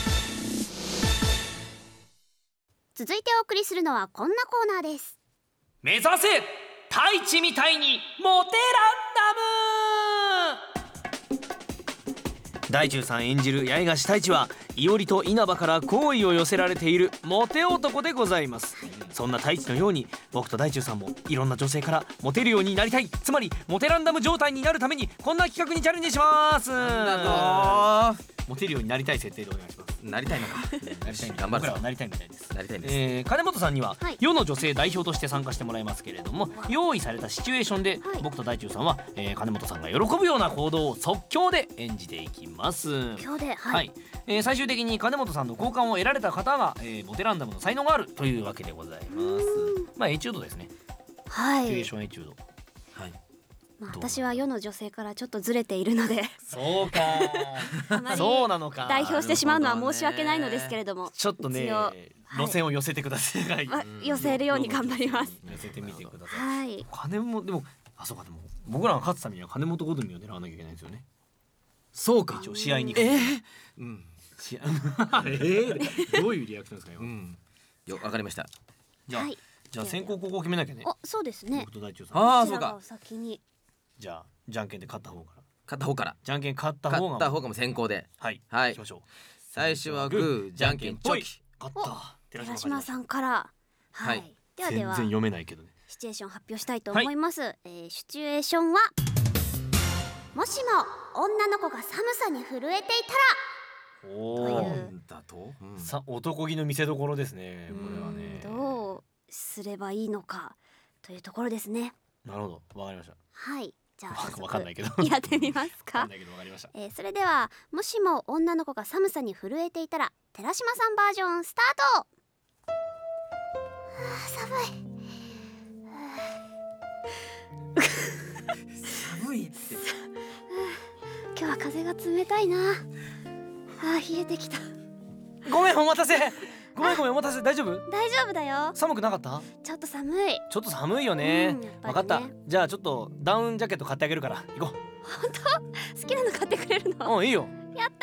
続いてお送りするのはこんなコーナーです。 目指せ太一みたいにモテランダム。大中さん演じる八重樫太一は伊織と稲葉から好意を寄せられているモテ男でございます。そんな太一のように僕と大中さんもいろんな女性からモテるようになりたい、つまりモテランダム状態になるためにこんな企画にチャレンジします。 なんだぞモテるようになりたい設定でお願いします。 なりたいのかなりたい頑張るぞ僕らはなりたいみたいです。 なりたいんです、 えー、金本さんには、 はい世の女性代表として参加してもらいますけれども、用意されたシチュエーションで、 はい僕と大中さんは、えー、金本さんが喜ぶような行動を即興で演じていきます。 今日では、 はいい、 えー最終的に金本さんの好感を得られた方が、えー、モテランダムの才能があるというわけでございます。まあエチュードですね。 はいシチュエーションエチュード。 はいまあ、 どう私は世の女性からちょっとずれているのでそうかあまりそうなのか。 代表してしまうのは申し訳ないのですけれども、 ちょっとね、 一応はい路線を寄せてください。 まあ寄せるように頑張ります。 寄せてみてください。 はい、 金もでもあそうかでも僕らが勝つためには金本好みを狙わなきゃいけないんですよね。 そうか一応試合にえ勝つ。 ー、うん試合えー、どういうリアクションですか今。 うんよわかりましたじゃあ、 はい、 じゃあ先行後攻決めなきゃね。 おそうですね僕。と大中さん。 ああそうかこちらがお先にじゃあじゃんけんで勝った方から。 勝った方からじゃんけん勝った方が。 勝った方がもう先行ではい。 はい行きましょう。 最初はグーじゃんけんチョキ。 勝った。 寺島さんからは、 はいい、 ではでは全然読めないけどね。 シチュエーション発表したいと思います、えーシチュエーションはもしも女の子が寒さに震えていたおというお。 なんだと、うんさ男気の見せ所ですね。 ら、 これはね。 うーんどうすればいいのかというところですね。 なるほど。わかりました。 はい、じゃあ早速わかんないけど。 やってみますわかかんないけどわかりました。 えーそれではもしも女の子が寒さに震えていたら寺島さんバージョンスタート。はあ寒い。 寒いって今日は風が冷たいな。あー冷えてきた。 ごめんお待たせ。 ごめんごめんお待たせ。大丈夫？ 大丈夫だよ。 寒くなかった？ ちょっと寒い。 ちょっと寒いよね。 うん、やっぱりね。 分かった。じゃあちょっとダウンジャケット買ってあげるから行こう。 本当？好きなの買ってくれるの？ うん、いいよ。 やった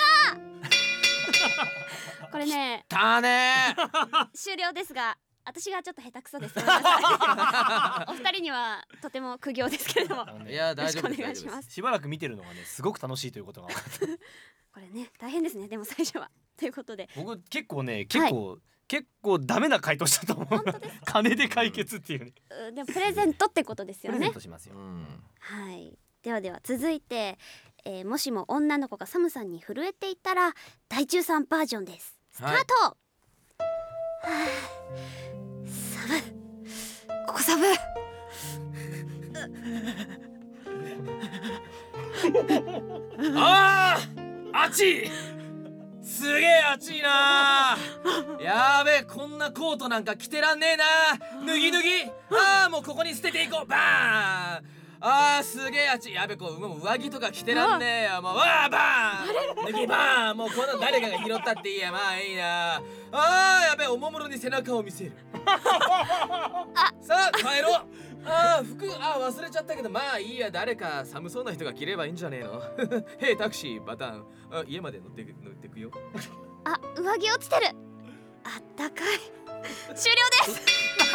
ーこれねたね終了ですが、私がちょっと下手くそです。ごめんなさいお二人にはとても苦行ですけれども、 いや大丈夫です。 よろしくお願いします。 しばらく見てるのがねすごく楽しいということが分かったこれね大変ですね。でも最初はということで、 僕結構ね結構、はい、結構ダメな回答したと思う。本当ですか？金で解決っていうね、 うん、でもプレゼントってことですよね。 プレゼントしますよ、うん、 はい。ではでは続いて、えー、もしも女の子がサムさんに震えていたら大中さんバージョンです。スタート、はい、はあ、サブここサブあーあっちすげえ暑いなやべえこんなコートなんか着てらんねえな脱ぎ脱ぎあーもうここに捨てていこうバーンあーすげえ暑いやべえこうもう上着とか着てらんねえやもうわーバーン脱ぎバーンもうこの誰かが拾ったっていいやまあいいなあーやべえおもむろに背中を見せるさあ帰ろうあー服あー忘れちゃったけどまあいいや誰か寒そうな人が着ればいいんじゃねえのへいタクシーバタンあ家まで乗ってく乗ってくよあ上着落ちてるあったかい終了です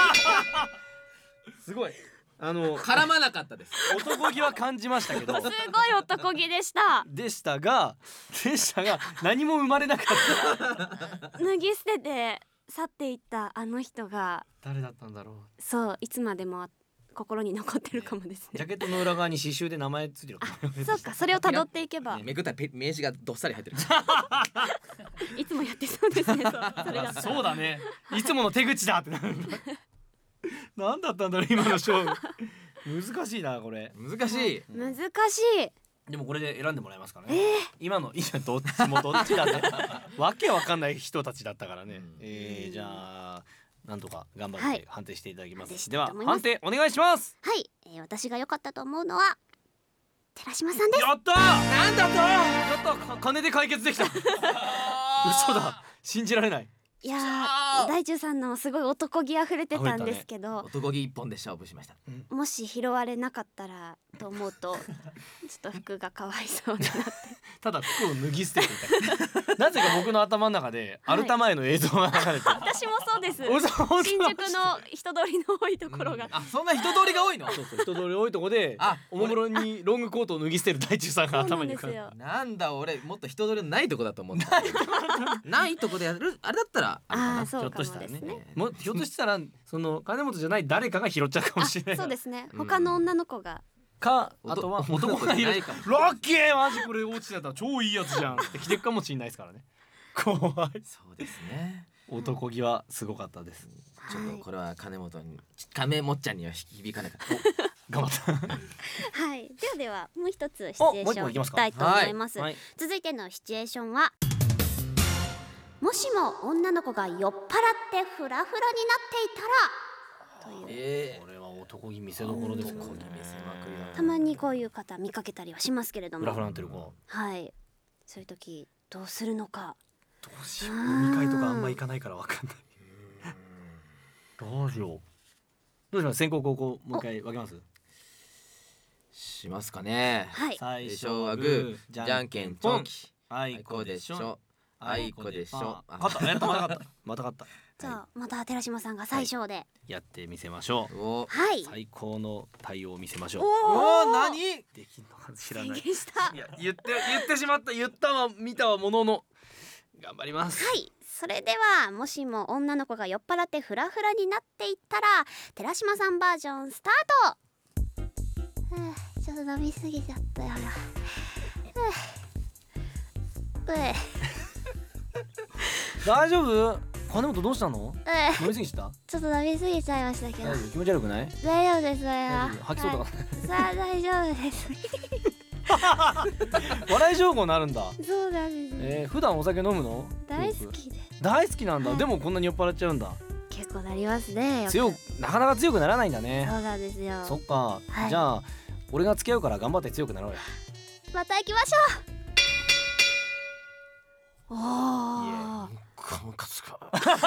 すごいあの絡まなかったです男気は感じましたけどすごい男気でしたでしたがでしたが何も生まれなかった脱ぎ捨てて去っていったあの人が誰だったんだろう。 そういつまでも心に残ってるかもですね。 ジャケットの裏側に刺繍で名前ついてる。 そうかそれを辿っていけば、 ね、めくったら名刺がどっさり入ってるいつもやってそうですね。 そ, それだそうだねいつもの手口だってなる何だったんだろう今の勝負難しいなこれ難しい難しいでもこれで選んでもらえますからね、 えー、 今のいやどっちもどっちだねわけわかんない人たちだったからね、うん、えー、じゃあなんとか頑張って判定していただきます、はい、では判定お願いします。 はい、えー、私が良かったと思うのは寺島さんです。 やったーなんだとやった金で解決できた嘘だ信じられない。 いやー大中さんのすごい男気あふれてたんですけど、 ね、男気一本で勝負しました。 もし拾われなかったらと思うとちょっと服がかわいそうになってただ服を脱ぎ捨てていたなぜか僕の頭の中でアルタ前の映像が流れて、 はい、私もそうです新宿の人通りの多いところが、うん、 あそんな人通りが多いのそうそう人通り多いところでおもむろにロングコートを脱ぎ捨てる大中さんが頭に浮かんでなんだ俺もっと人通りのないとこだと思ったないとこでやるあれだったらああそうかもですね。 もひょっとしたらその金本じゃない誰かが拾っちゃうかもしれない。 そうですね。他の女の子が、 かあとは男がいるラッキーマジこれ落ちてたら超いいやつじゃんって着てくかもしれないですからね。怖い。 そうですね。 男気はすごかったです。 ちょっとこれは金本に金もっちゃんには響かなかった。 頑張ったはい。ではではもう一つシチュエーションいきたいと思います。はい、続いてのシチュエーションは。もしも女の子が酔っ払ってフラフラになっていたらという、 えー、これは男気見せどころですね。 たまにこういう方見かけたりはしますけれども、 フラフラになってる子、 はい、そういう時どうするのか。 どうしよう飲み会とかあんま行かないからわかんないどうしようどうします先攻後攻もう一回分けますしますかね。 はい、 最初はグーじゃんけんポンあいこでしょあいこでしょ。 勝ったやったまた勝ったまた勝った。 じゃあまた寺島さんが最小で、はい、 やってみせましょう。 はい。 最高の対応を見せましょう。 おお何できんのか知らない。 いや言って言ってしまった言ったは見たはものの頑張ります。 はい。それではもしも女の子が酔っ払ってフラフラになっていったら寺島さんバージョンスタート。はあ、ちょっと飲みすぎちゃったよな。はあ、うえ。 大丈夫？金本どうしたの？飲みすぎした？ ちょっと飲みすぎちゃいましたけど。 気持ち悪くない？ 大丈夫です。それは吐きそうだから。 さあ大丈夫です。 笑い上手になるんだ。 そうなんです。 えー、普段お酒飲むの？ 大好きで。 大好きなんだ、はい。でもこんなに酔っ払っちゃうんだ。 結構なりますね。 強くなかなか強くならないんだね。 そうなんですよ。 そっか、はい、じゃあ俺が付き合うから頑張って強くなろうよ。 また行きましょう。おお。 こもうかつか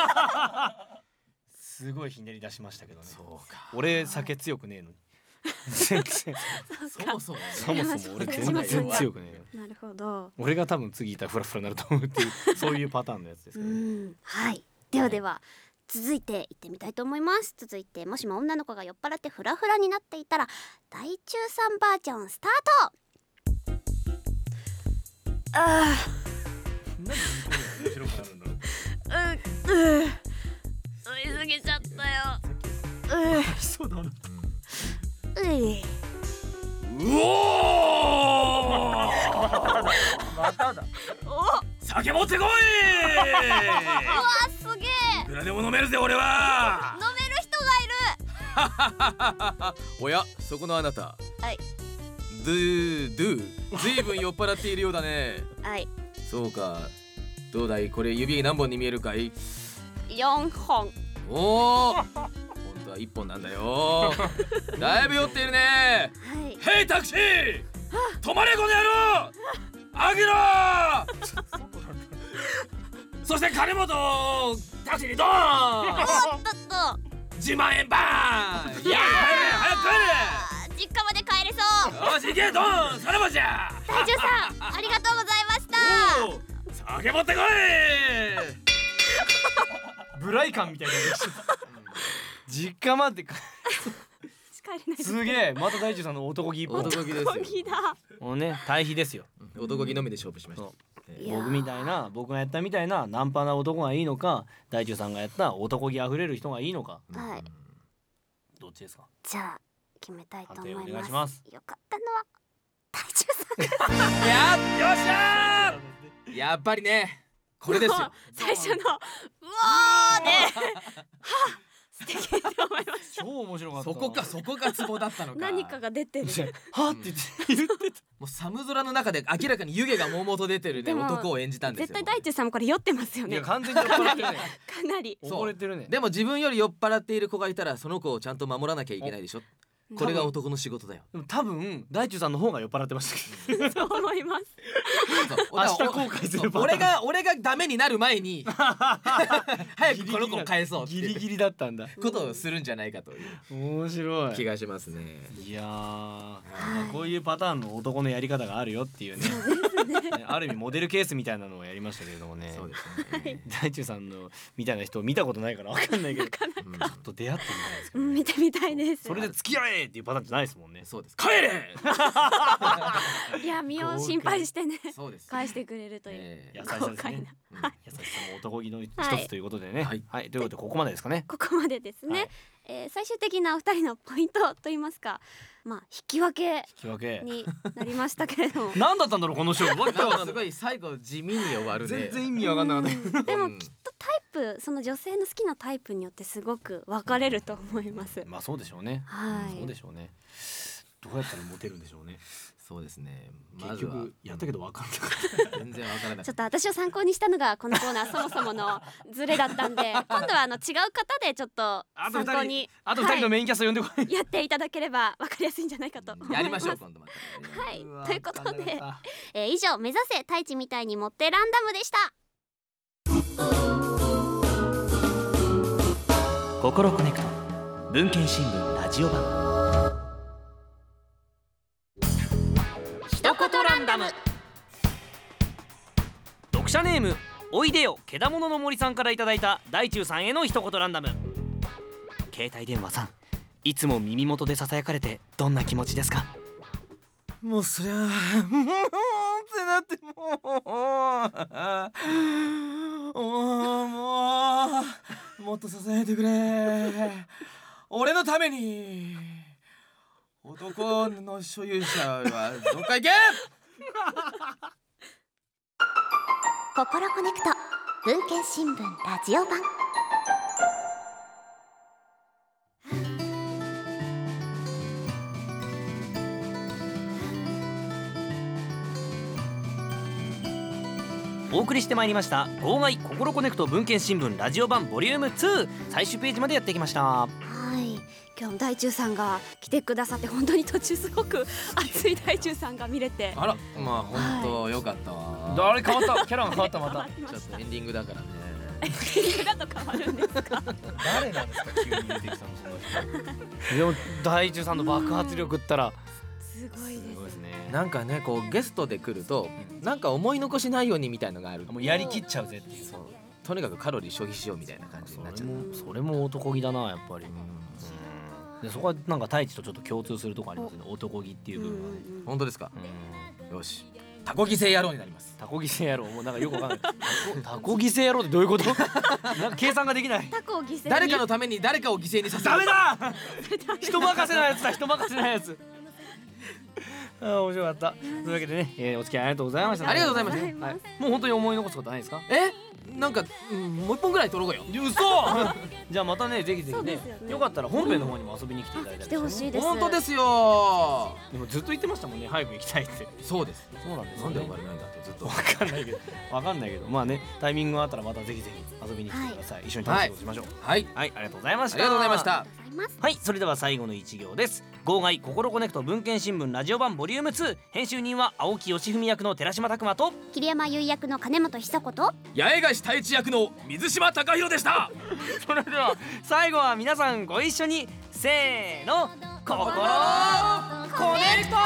すごいひねり出しましたけどね。 そうか、 俺酒強くねえのに全然そもそも、ね、 そもそも俺全然強くねえよ。 なるほど。 俺が多分次いたらフラフラになると思うっていうそういうパターンのやつですけど、ね、 うんはい。ではでは続いていってみたいと思います。続いてもしも女の子が酔っ払ってフラフラになっていたら大中さんバージョンスタート。あなんで面白くなるんだろう。 ううう吸いすぎちゃったよ。うそうだな。 ういうおーまただ。 お酒持ってこい。 うわすげえ。 いくらでも飲めるぜ俺は。 飲める人がいる。 おやそこのあなた、 はいドゥドゥずいぶん酔っ払っているようだね。 はいそうか、どうだいこれ指何本に見えるかい。 よんほん。 おお本当はいっぽんなんだよだいぶ酔っているね。 はいヘイタクシー止まれこの野郎あげろそして金本タクシーにドーンおっとっとじゅうまんえんバーンいや早く帰れ実家まで帰れそう。 よし行けドーンさらばじゃ大中さんありがとうございました。 酒持ってこいブライ感みたいな実家まで帰れない。 すげえまた大地さんの男気一本。 男気ですよ。 男気だ。 もうね対比ですよ。 男気のみで勝負しました。 僕みたいな僕がやったみたいなナンパな男がいいのか、大地さんがやった男気あふれる人がいいのか、 はいどっちですか。 じゃあ決めたいと思います。 判定お願いします。 よかったのは大中さんです。 やっよっしゃーやっぱりねこれですよ最初のうわーねは素敵って思いました。 超面白かった。 そこかそこがツボだったのか。 何かが出てる。 はって言ってた。 もう寒空の中で明らかに湯気がもうもと出てるね男を演じたんですよ。 絶対大中さんもこれ酔ってますよね。 いや完全に酔っ払ってるね。 かなり溺れてるね。 でも自分より酔っ払っている子がいたらその子をちゃんと守らなきゃいけないでしょ。これが男の仕事だよ。 でも多分大中さんの方が酔っ払ってましたけど。 そう思います。 明日後悔する。 俺が俺がダメになる前に早くこの子を返そうギリギリだったんだ。 ことをするんじゃないかという面白い気がしますね。 いやーこういうパターンの男のやり方があるよっていうね。ある意味モデルケースみたいなのをやりましたけれどもね。 そうですね。 大中さんのみたいな人を見たことないからわかんないけど、ちょっと出会ってみたいですけどね。 見てみたいです。 それで付き合えっていうパターンじゃないですもんね。 そうです。帰れ。 いや身を心配してね。 そうです。 返してくれるという。 優しさですね。優しさも男気の一つということでね。はい。ということでここまでですかね。 ここまでですね。えー、最終的なお二人のポイントと言いますか、まあ引き分けになりましたけれども何だったんだろうこの勝負。 すごい最後地味に終わるね。 全然意味わかんなかった。 でもきっとタイプ、その女性の好きなタイプによってすごく分かれると思います。 まあそうでしょうね。 はい。 そうでしょうね。どうやったらモテるんでしょうね。 そうですね。 結局やったけど分かんなかった。 全然分からない。 ちょっと私を参考にしたのがこのコーナーそもそものズレだったんで、今度はあの違う方でちょっと参考にあとふたりのメインキャスト呼んでこい。 やっていただければ分かりやすいんじゃないかと思います。 やりましょう今度また。はい。ということで、えー、以上目指せ太一みたいに持ってランダムでした。 心コネクト文献新聞ラジオ版。 一言ランダム。 読者ネームおいでよけだものの森さんからいただいた大中さんへの一言ランダム。携帯電話さん、いつも耳元でささやかれてどんな気持ちですか。 もうそりゃもうってなってもうもうもうもっと支えてくれ。俺のために。男の所有者はどっか行け。 心コネクト文献新聞ラジオ版。 お送りしてまいりました号外心コネクト文献新聞ラジオ版ボリュームツー、最終ページまでやってきました。 はい、今日も大中さんが来てくださって本当に途中すごく熱い大中さんが見れて、 あらまあ本当良かったわ。 あれ変わったキャラが変わったまた。 ちょっとエンディングだからね。 だと変わるんですか？ 誰なんですか急に出てきたのその人。でも大中さんの爆発力ったらすごいです。すごいですね。なんかねこうゲストで来ると、うん、なんか思い残しないようにみたいのがある。 もうやりきっちゃうぜっていう。 そうとにかくカロリー消費しようみたいな感じになっちゃう。 それも、それも男気だなやっぱり。でそこはなんか太一とちょっと共通するとこありますね。男気っていう部分は、ね。 本当ですか？よし。タコ犠牲野郎になります。 タコ犠牲野郎もうなんかよくわかんない。タコ犠牲野郎ってどういうこと？なんか計算ができない。 タコを犠牲に。 誰かのために誰かを犠牲にさせる。 ダメだ。人任せなやつだ。人任せなやつ。ああ面白かった。というわけでね、えー、お付き合いありがとうございました。 ありがとうございました。 はい。もう本当に思い残すことないですか？ え？なんか、うん、もう一本ぐらい撮ろうよ。 嘘。じゃあまたねぜひぜひ ね, ねよかったら本編の方にも遊びに来ていただいたりしてほしいです。 本当ですよ。 でもずっと言ってましたもんね早く行きたいって。 そうです。 そうなんです、ね。 なんで呼ばれないんだってずっとわかんないけどわかんないけどまあねタイミングがあったらまたぜひぜひ遊びに来てください。はい、一緒に楽しいことしましょう。 はい、 はい、ありがとうございました。 ありがとうございました。 はい、それでは最後の一行です。号外心コネクト文献新聞ラジオ版ボリュームツー、編集人は青木義文役の寺島拓磨と桐山優役の金本久子と八重樫太一役の水島貴弘でした。 それでは最後は皆さんご一緒にせーの心コネクト。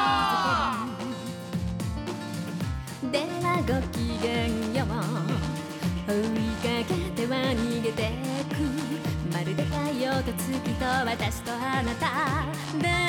ではごきげんよう。追いかけては逃げてく、まるで太陽と月と私とあなたで